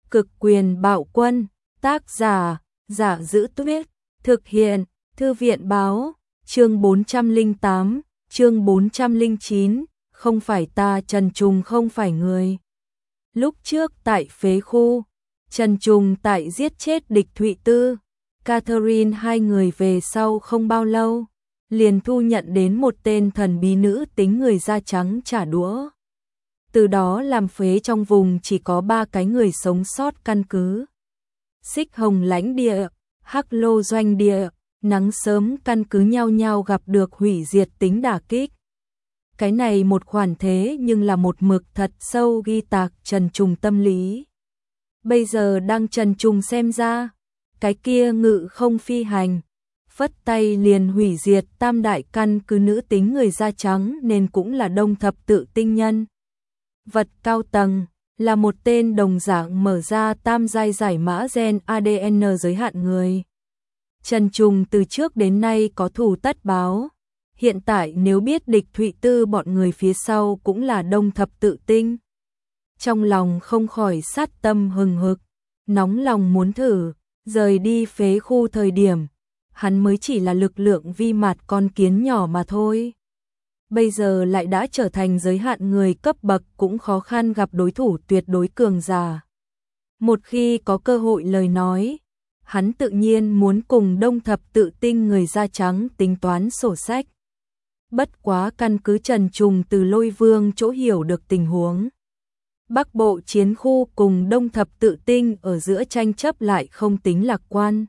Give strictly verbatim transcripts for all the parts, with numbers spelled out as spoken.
Cực quyền bạo quân, tác giả, Giả Giữ Tuyết, thực hiện, Thư viện báo, chương bốn trăm lẻ tám, chương bốn trăm lẻ chín, không phải ta Trần Trùng không phải người. Lúc trước tại phế khu, Trần Trùng tại giết chết địch Thụy Tư, Catherine hai người về sau không bao lâu, liền thu nhận đến một tên thần bí nữ tính người da trắng trả đũa. Từ đó làm phế trong vùng chỉ có ba cái người sống sót căn cứ. Xích Hồng lãnh địa, Hắc Lô doanh địa, Nắng Sớm căn cứ nhau nhau gặp được hủy diệt tính đả kích. Cái này một khoản thế nhưng là một mực thật sâu ghi tạc Trần Trùng tâm lý. Bây giờ đang Trần Trùng xem ra, cái kia ngự không phi hành, phất tay liền hủy diệt tam đại căn cứ nữ tính người da trắng nên cũng là đông thập tự tinh nhân. Vật cao tầng, là một tên đồng dạng mở ra tam giai giải mã gen a đê en giới hạn người. Trần Trùng từ trước đến nay có thù tất báo, hiện tại nếu biết địch Thụy Tư bọn người phía sau cũng là đông thập tự tinh. Trong lòng không khỏi sát tâm hừng hực, nóng lòng muốn thử, rời đi phế khu thời điểm, hắn mới chỉ là lực lượng vi mạt con kiến nhỏ mà thôi. Bây giờ lại đã trở thành giới hạn người cấp bậc cũng khó khăn gặp đối thủ tuyệt đối cường giả. Một khi có cơ hội lời nói, hắn tự nhiên muốn cùng đông thập tự tinh người da trắng tính toán sổ sách. Bất quá căn cứ Trần Trùng từ Lôi Vương chỗ hiểu được tình huống. Bắc Bộ chiến khu cùng đông thập tự tinh ở giữa tranh chấp lại không tính lạc quan.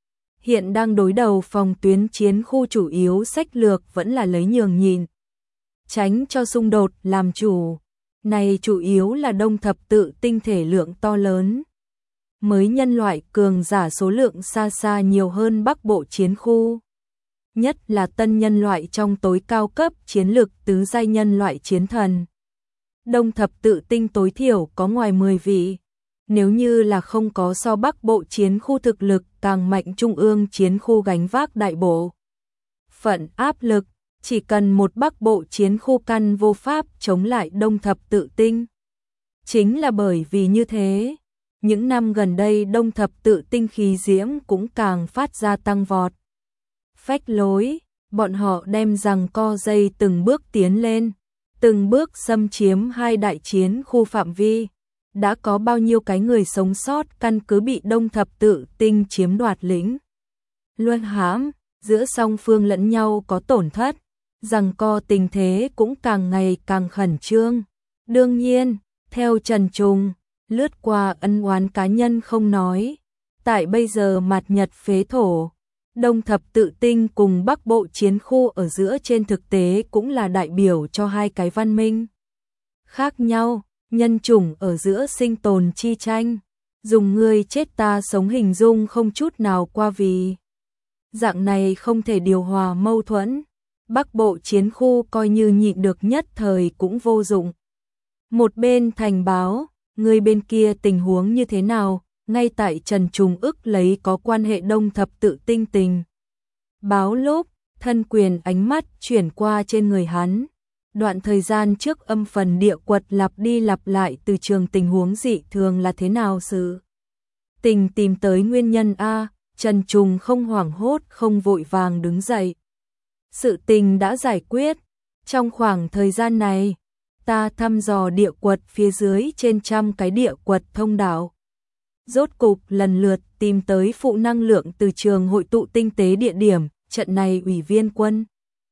Hiện đang đối đầu phòng tuyến chiến khu chủ yếu sách lược vẫn là lấy nhường nhịn, tránh cho xung đột làm chủ. Này chủ yếu là đông thập tự tinh thể lượng to lớn. Mới nhân loại cường giả số lượng xa xa nhiều hơn Bắc Bộ chiến khu. Nhất là tân nhân loại trong tối cao cấp chiến lực tứ giai nhân loại chiến thần. Đông thập tự tinh tối thiểu có ngoài mười vị. Nếu như là không có so Bắc Bộ chiến khu thực lực càng mạnh trung ương chiến khu gánh vác đại bộ phận áp lực, chỉ cần một Bắc Bộ chiến khu căn vô pháp chống lại đông thập tự tinh. Chính là bởi vì như thế, những năm gần đây đông thập tự tinh khí diễm cũng càng phát ra tăng vọt. Phách lối, bọn họ đem giằng co dây từng bước tiến lên, từng bước xâm chiếm hai đại chiến khu phạm vi. Đã có bao nhiêu cái người sống sót căn cứ bị đông thập tự tinh chiếm đoạt lĩnh. Luân hãm, giữa song phương lẫn nhau có tổn thất, giằng co tình thế cũng càng ngày càng khẩn trương. Đương nhiên, theo Trần Trùng, lướt qua ân oán cá nhân không nói. Tại bây giờ mặt nhật phế thổ, đông thập tự tinh cùng Bắc Bộ chiến khu ở giữa trên thực tế cũng là đại biểu cho hai cái văn minh khác nhau. Nhân chủng ở giữa sinh tồn chi tranh, dùng ngươi chết ta sống hình dung không chút nào qua vì. Dạng này không thể điều hòa mâu thuẫn, Bắc Bộ chiến khu coi như nhịn được nhất thời cũng vô dụng. Một bên thành báo, người bên kia tình huống như thế nào, ngay tại Trần Trùng ức lấy có quan hệ đông thập tự tinh tình. Báo lúc, thân quyền ánh mắt chuyển qua trên người hắn. Đoạn thời gian trước âm phần địa quật lặp đi lặp lại từ trường tình huống dị thường là thế nào sự tình tìm tới nguyên nhân a. Trần Trùng không hoảng hốt không vội vàng đứng dậy. Sự tình đã giải quyết. Trong khoảng thời gian này, ta thăm dò địa quật phía dưới trên trăm cái địa quật thông đạo. Rốt cục lần lượt tìm tới phụ năng lượng từ trường hội tụ tinh tế địa điểm. Trận này ủy viên quân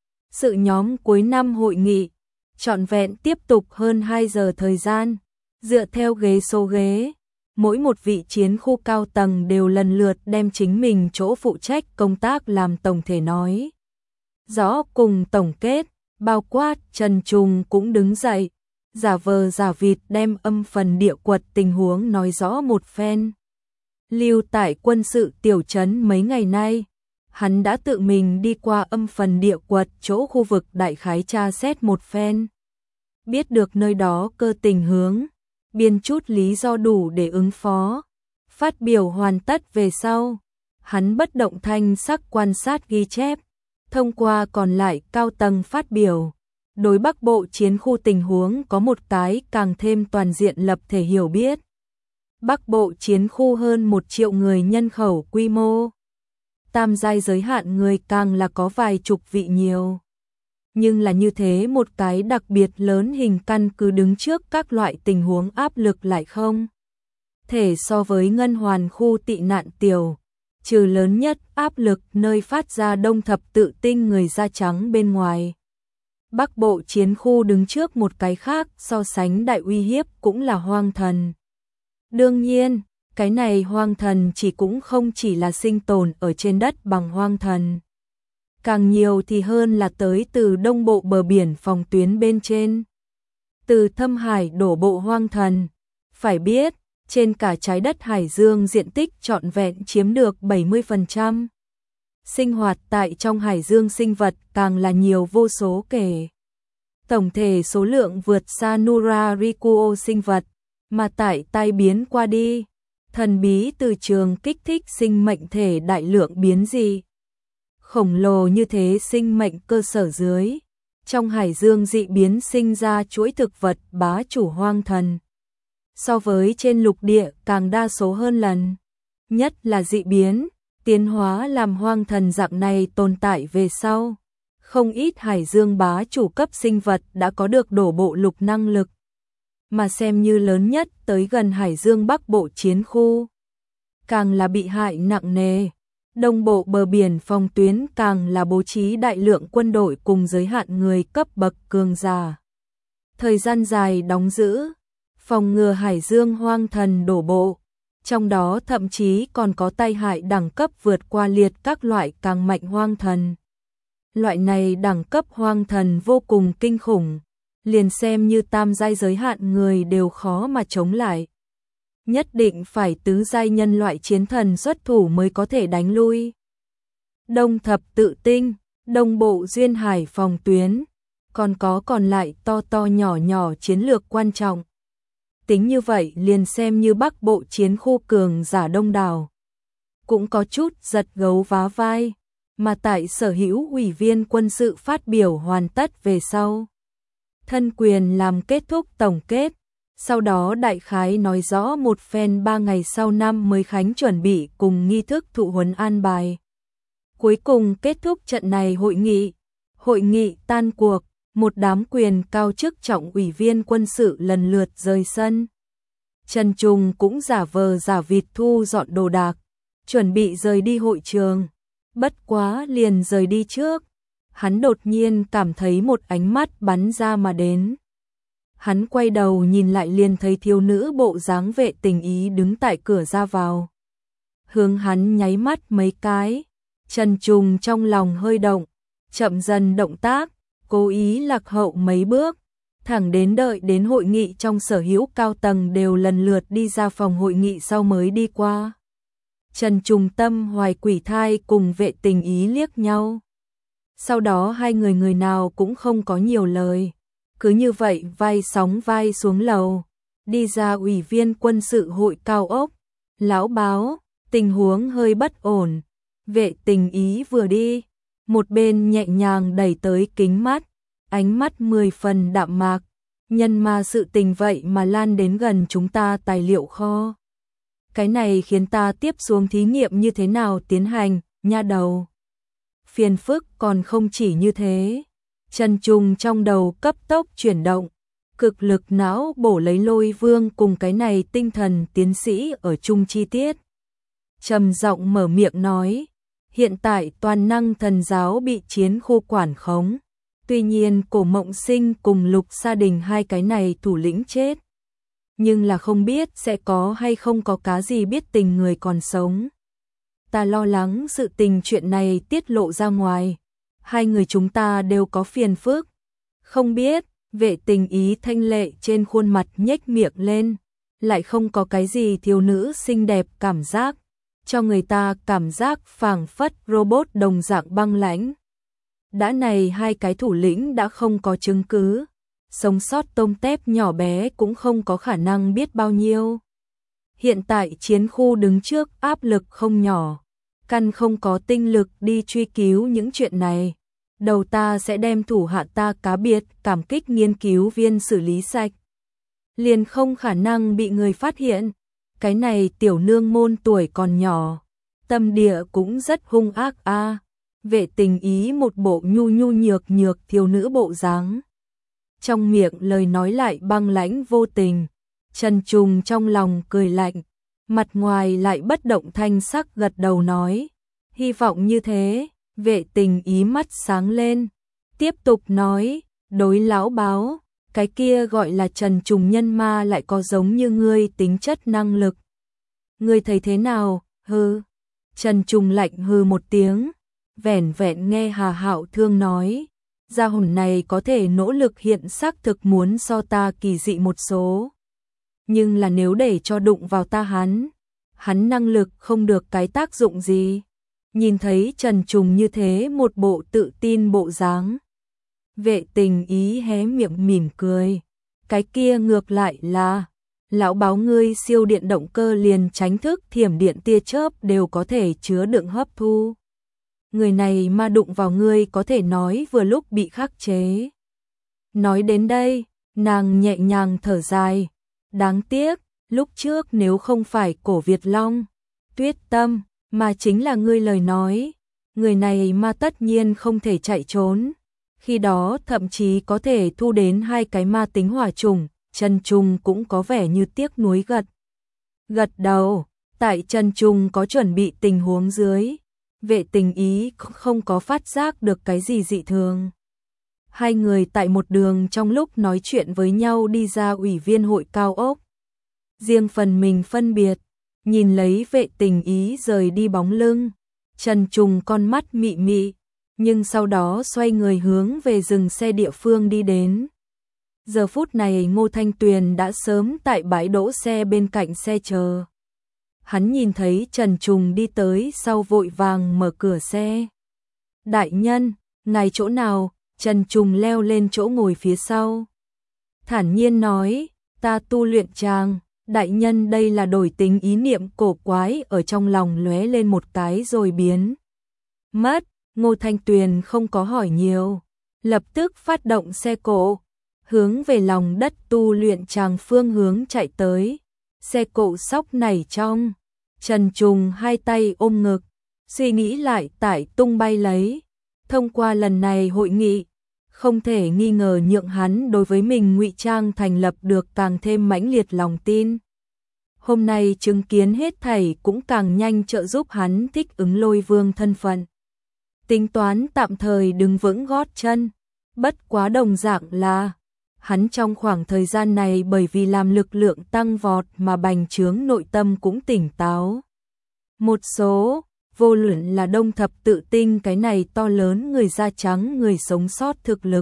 sự nhóm cuối năm hội nghị, trọn vẹn tiếp tục hơn hai giờ thời gian, dựa theo ghế số ghế, mỗi một vị chiến khu cao tầng đều lần lượt đem chính mình chỗ phụ trách công tác làm tổng thể nói rõ cùng tổng kết, bao quát Trần Trùng cũng đứng dậy, giả vờ giả vịt đem âm phần địa quật tình huống nói rõ một phen. Lưu tại quân sự tiểu trấn mấy ngày nay, hắn đã tự mình đi qua âm phần địa quật chỗ khu vực đại khái tra xét một phen. Biết được nơi đó cơ tình hướng, biên chút lý do đủ để ứng phó. Phát biểu hoàn tất về sau, hắn bất động thanh sắc quan sát ghi chép, thông qua còn lại cao tầng phát biểu. Đối Bắc Bộ chiến khu tình huống có một cái càng thêm toàn diện lập thể hiểu biết. Bắc Bộ chiến khu hơn một triệu người nhân khẩu quy mô. Tam giai giới hạn người càng là có vài chục vị nhiều. Nhưng là như thế một cái đặc biệt lớn hình căn cứ đứng trước các loại tình huống áp lực lại không thể so với ngân hoàn khu tị nạn tiểu, trừ lớn nhất áp lực nơi phát ra đông thập tự tinh người da trắng bên ngoài. Bắc Bộ chiến khu đứng trước một cái khác so sánh đại uy hiếp cũng là hoang thần. Đương nhiên, cái này hoang thần chỉ cũng không chỉ là sinh tồn ở trên đất bằng hoang thần. Càng nhiều thì hơn là tới từ đông bộ bờ biển phòng tuyến bên trên. Từ thâm hải đổ bộ hoang thần. Phải biết, trên cả trái đất Hải Dương diện tích trọn vẹn chiếm được bảy mươi phần trăm. Sinh hoạt tại trong Hải Dương sinh vật càng là nhiều vô số kể. Tổng thể số lượng vượt xa Nura Rikuo sinh vật, mà tại tai biến qua đi. Thần bí từ trường kích thích sinh mệnh thể đại lượng biến dị. Khổng lồ như thế sinh mệnh cơ sở dưới. Trong Hải Dương dị biến sinh ra chuỗi thực vật bá chủ hoang thần. So với trên lục địa càng đa số hơn lần. Nhất là dị biến, tiến hóa làm hoang thần dạng này tồn tại về sau. Không ít Hải Dương bá chủ cấp sinh vật đã có được đổ bộ lục năng lực. Mà xem như lớn nhất tới gần Hải Dương Bắc Bộ chiến khu. Càng là bị hại nặng nề. Đông bộ bờ biển phòng tuyến càng là bố trí đại lượng quân đội cùng giới hạn người cấp bậc cường giả. Thời gian dài đóng giữ, phòng ngừa Hải Dương hoang thần đổ bộ. Trong đó thậm chí còn có tai hại đẳng cấp vượt qua liệt các loại càng mạnh hoang thần. Loại này đẳng cấp hoang thần vô cùng kinh khủng. Liền xem như tam giai giới hạn người đều khó mà chống lại. Nhất định phải tứ giai nhân loại chiến thần xuất thủ mới có thể đánh lui. Đông thập tự tinh, đông bộ duyên hải phòng tuyến, còn có còn lại to to nhỏ nhỏ chiến lược quan trọng. Tính như vậy liền xem như Bắc Bộ chiến khu cường giả đông đảo. Cũng có chút giật gấu vá vai, mà tại sở hữu ủy viên quân sự phát biểu hoàn tất về sau. Thân quyền làm kết thúc tổng kết, sau đó đại khái nói rõ một phen ba ngày sau năm mới khánh chuẩn bị cùng nghi thức thụ huấn an bài. Cuối cùng kết thúc trận này hội nghị, hội nghị tan cuộc, một đám quyền cao chức trọng ủy viên quân sự lần lượt rời sân. Trần Trùng cũng giả vờ giả vịt thu dọn đồ đạc, chuẩn bị rời đi hội trường, bất quá liền rời đi trước. Hắn đột nhiên cảm thấy một ánh mắt bắn ra mà đến. Hắn quay đầu nhìn lại liền thấy thiếu nữ bộ dáng vệ tình ý đứng tại cửa ra vào. Hướng hắn nháy mắt mấy cái, Trần Trùng trong lòng hơi động, chậm dần động tác, cố ý lạc hậu mấy bước, thẳng đến đợi đến hội nghị trong sở hữu cao tầng đều lần lượt đi ra phòng hội nghị sau mới đi qua. Trần Trùng tâm hoài quỷ thai cùng vệ tình ý liếc nhau. Sau đó hai người người nào cũng không có nhiều lời. Cứ như vậy vai sóng vai xuống lầu. Đi ra ủy viên quân sự hội cao ốc. Lão báo, tình huống hơi bất ổn. Vệ tình ý vừa đi. Một bên nhẹ nhàng đẩy tới kính mắt. Ánh mắt mười phần đạm mạc. Nhân mà sự tình vậy mà lan đến gần chúng ta tài liệu kho. Cái này khiến ta tiếp xuống thí nghiệm như thế nào tiến hành, nha đầu. Phiền phức còn không chỉ như thế. Trần Trùng trong đầu cấp tốc chuyển động, cực lực não bổ lấy Lôi Vương cùng cái này tinh thần tiến sĩ ở chung chi tiết. Trầm giọng mở miệng nói, hiện tại toàn năng thần giáo bị chiến khu quản khống. Tuy nhiên Cổ Mộng Sinh cùng Lục Sa Đình hai cái này thủ lĩnh chết. Nhưng là không biết sẽ có hay không có cá gì biết tình người còn sống. Ta lo lắng sự tình chuyện này tiết lộ ra ngoài. Hai người chúng ta đều có phiền phức. Không biết, vệ tình ý thanh lệ trên khuôn mặt nhếch miệng lên. Lại không có cái gì thiếu nữ xinh đẹp cảm giác. Cho người ta cảm giác phảng phất robot đồng dạng băng lãnh. Đã này hai cái thủ lĩnh đã không có chứng cứ. Sống sót tôm tép nhỏ bé cũng không có khả năng biết bao nhiêu. Hiện tại chiến khu đứng trước áp lực không nhỏ. Căn không có tinh lực đi truy cứu những chuyện này. Đầu ta sẽ đem thủ hạ ta cá biệt cảm kích nghiên cứu viên xử lý sạch. Liền không khả năng bị người phát hiện. cái này tiểu nương môn tuổi còn nhỏ, tâm địa cũng rất hung ác a. Vệ Tình Ý một bộ nhu nhu nhược nhược thiếu nữ bộ dáng. Trong miệng lời nói lại băng lãnh vô tình. Trần Trùng trong lòng cười lạnh, mặt ngoài lại bất động thanh sắc gật đầu nói, hy vọng như thế. Vệ Tình Ý mắt sáng lên, tiếp tục nói, đối lão báo, cái kia gọi là Trần Trùng nhân ma lại có giống như ngươi tính chất năng lực. Ngươi thấy thế nào? Hừ. Trần Trùng lạnh hừ một tiếng, vẻn vẹn nghe Hà Hạo Thương nói, gia hồn này có thể nỗ lực hiện xác thực muốn so ta kỳ dị một số. Nhưng là nếu để cho đụng vào ta hắn, hắn năng lực không được cái tác dụng gì. Nhìn thấy Trần Trùng như thế một bộ tự tin bộ dáng, Vệ Tình Ý hé miệng mỉm cười, cái kia ngược lại là, lão báo ngươi siêu điện động cơ liền tránh thức thiểm điện tia chớp đều có thể chứa đựng hấp thu. Người này mà đụng vào ngươi có thể nói vừa lúc bị khắc chế. Nói đến đây, nàng nhẹ nhàng thở dài, đáng tiếc, lúc trước nếu không phải Cổ Việt Long, Tuyết Tâm, mà chính là ngươi lời nói, người này mà tất nhiên không thể chạy trốn. Khi đó thậm chí có thể thu đến hai cái ma tính hỏa trùng. Trần Trùng cũng có vẻ như tiếc nuối gật. Gật đầu, tại Trần Trùng có chuẩn bị tình huống dưới, Vệ Tình Ý không có phát giác được cái gì dị thường. Hai người tại một đường trong lúc nói chuyện với nhau đi ra ủy viên hội cao ốc. Riêng phần mình phân biệt, nhìn lấy Vệ Tình Ý rời đi bóng lưng, Trần Trùng con mắt mị mị, nhưng sau đó xoay người hướng về dừng xe địa phương đi đến. Giờ phút này Ngô Thanh Tuyền đã sớm tại bãi đỗ xe bên cạnh xe chờ. Hắn nhìn thấy Trần Trùng đi tới sau vội vàng mở cửa xe. Đại nhân, ngài chỗ nào? Trần Trùng leo lên chỗ ngồi phía sau. Thản nhiên nói, ta tu luyện tràng. Đại nhân đây là đổi tính ý niệm cổ quái ở trong lòng lóe lên một cái rồi biến mất. Ngô Thanh Tuyền không có hỏi nhiều, lập tức phát động xe cộ, hướng về lòng đất tu luyện tràng phương hướng chạy tới. Xe cộ sóc nảy trong, Trần Trùng hai tay ôm ngực, suy nghĩ lại tải tung bay lấy. Thông qua lần này hội nghị, không thể nghi ngờ nhượng hắn đối với mình ngụy trang thành lập được càng thêm mãnh liệt lòng tin. Hôm nay chứng kiến hết thảy cũng càng nhanh trợ giúp hắn thích ứng Lôi Vương thân phận. Tính toán tạm thời đứng vững gót chân, bất quá đồng dạng là hắn trong khoảng thời gian này bởi vì làm lực lượng tăng vọt mà bành trướng nội tâm cũng tỉnh táo. Một số, vô luận là Đông Thập Tự Tinh cái này to lớn người da trắng người sống sót thực lực,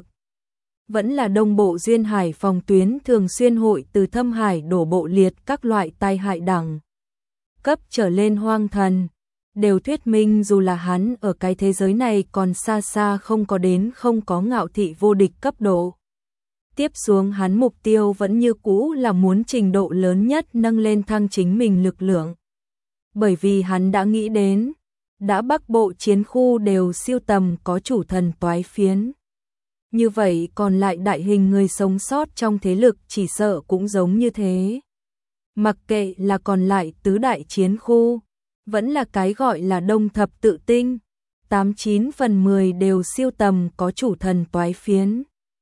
vẫn là Đông Bộ Duyên Hải phòng tuyến thường xuyên hội từ Thâm Hải đổ bộ liệt các loại tai hại đẳng cấp trở lên hoang thần, đều thuyết minh dù là hắn ở cái thế giới này còn xa xa không có đến không có ngạo thị vô địch cấp độ. Tiếp xuống hắn mục tiêu vẫn như cũ là muốn trình độ lớn nhất nâng lên thăng chính mình lực lượng. Bởi vì hắn đã nghĩ đến, đã Bắc Bộ chiến khu đều siêu tầm có chủ thần toái phiến. Như vậy còn lại đại hình người sống sót trong thế lực chỉ sợ cũng giống như thế. Mặc kệ là còn lại tứ đại chiến khu, vẫn là cái gọi là Đông Thập Tự Tinh, tám chín phần mười đều siêu tầm có chủ thần toái phiến.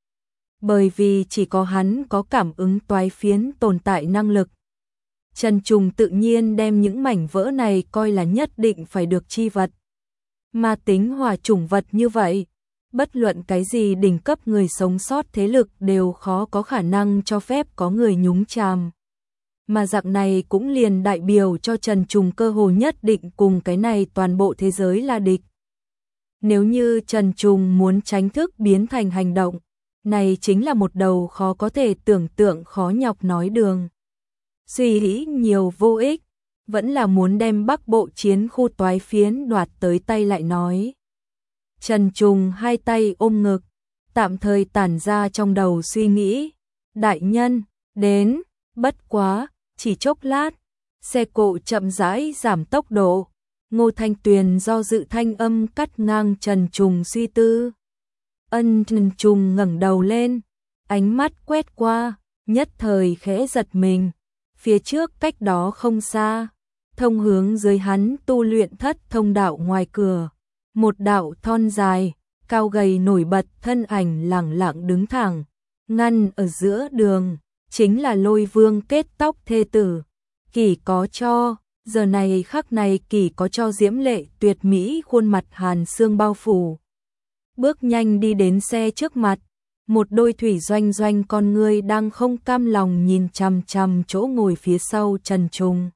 Bởi vì chỉ có hắn có cảm ứng toái phiến tồn tại năng lực. Trần Trùng tự nhiên đem những mảnh vỡ này coi là nhất định phải được chi vật. Mà tính hỏa chủng vật như vậy, bất luận cái gì đỉnh cấp người sống sót thế lực đều khó có khả năng cho phép có người nhúng chàm. Mà dạng này cũng liền đại biểu cho Trần Trùng cơ hồ nhất định cùng cái này toàn bộ thế giới là địch. Nếu như Trần Trùng muốn tránh thức biến thành hành động, này chính là một đầu khó có thể tưởng tượng khó nhọc nói đường. Suy nghĩ nhiều vô ích, vẫn là muốn đem Bắc Bộ chiến khu toái phiến đoạt tới tay lại nói. Trần Trùng hai tay ôm ngực, tạm thời tản ra trong đầu suy nghĩ. Đại nhân, đến, bất quá, chỉ chốc lát, xe cộ chậm rãi giảm tốc độ. Ngô Thanh Tuyền do dự thanh âm cắt ngang Trần Trùng suy tư. Ân Trần Trùng ngẩng đầu lên, ánh mắt quét qua, nhất thời khẽ giật mình. phía trước cách đó không xa, thông hướng dưới hắn tu luyện thất thông đạo ngoài cửa, một đạo thon dài, cao gầy nổi bật thân ảnh lẳng lặng đứng thẳng, ngăn ở giữa đường, chính là Lôi Vương kết tóc thê tử. Kỳ có cho, giờ này khắc này Kỳ có cho diễm lệ tuyệt mỹ khuôn mặt hàn xương bao phủ. Bước nhanh đi đến xe trước mặt, một đôi thủy doanh doanh con ngươi đang không cam lòng nhìn chằm chằm chỗ ngồi phía sau Trần Trùng.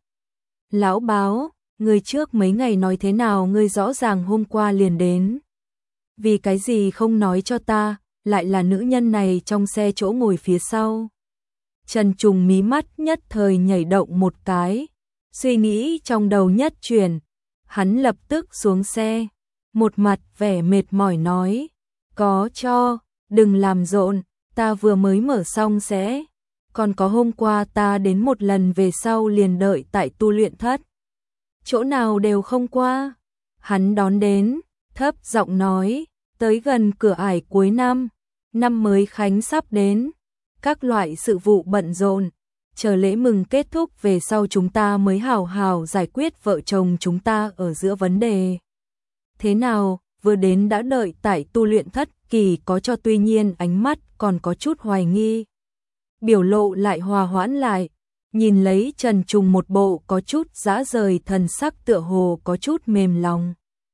Lão báo, người trước mấy ngày nói thế nào, ngươi rõ ràng hôm qua liền đến. Vì cái gì không nói cho ta, lại là nữ nhân này trong xe chỗ ngồi phía sau. Trần Trùng mí mắt nhất thời nhảy động một cái, suy nghĩ trong đầu nhất chuyển, hắn lập tức xuống xe, một mặt vẻ mệt mỏi nói, có cho, đừng làm rộn, ta vừa mới mở xong sẽ, còn có hôm qua ta đến một lần về sau liền đợi tại tu luyện thất. Chỗ nào đều không qua, hắn đón đến, thấp giọng nói, tới gần cửa ải cuối năm, năm mới khánh sắp đến, các loại sự vụ bận rộn, chờ lễ mừng kết thúc về sau chúng ta mới hào hào giải quyết vợ chồng chúng ta ở giữa vấn đề. Thế nào, vừa đến đã đợi tại tu luyện thất. Kỳ có cho tuy nhiên ánh mắt còn có chút hoài nghi, biểu lộ lại hòa hoãn lại, nhìn lấy Trần Trùng một bộ có chút dã rời thần sắc tựa hồ có chút mềm lòng.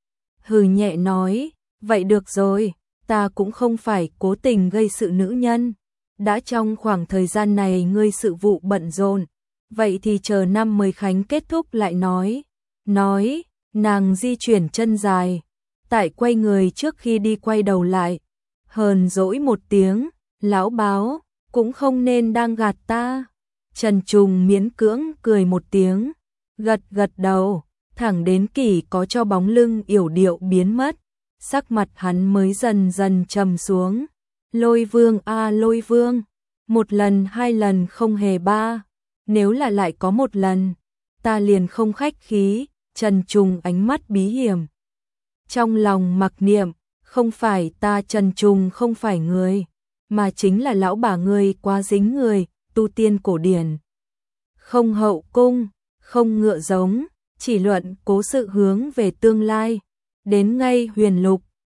Hừ nhẹ nói, vậy được rồi, ta cũng không phải cố tình gây sự nữ nhân, đã trong khoảng thời gian này ngươi sự vụ bận rộn, vậy thì chờ năm mới khánh kết thúc lại nói. Nói, nàng di chuyển chân dài, tại quay người trước khi đi quay đầu lại, hờn dỗi một tiếng, lão báo, cũng không nên đang gạt ta. Trần Trùng miễn cưỡng cười một tiếng, gật gật đầu, thẳng đến Kỳ có cho bóng lưng yểu điệu biến mất, sắc mặt hắn mới dần dần trầm xuống. Lôi Vương a à, Lôi Vương, một lần hai lần không hề ba, nếu là lại có một lần, ta liền không khách khí. Trần Trùng ánh mắt bí hiểm, trong lòng mặc niệm, không phải ta Trần Trùng không phải người, mà chính là lão bà ngươi quá dính người, tu tiên cổ điển. Không hậu cung, không ngựa giống, chỉ luận cố sự hướng về tương lai, đến ngay huyền lục,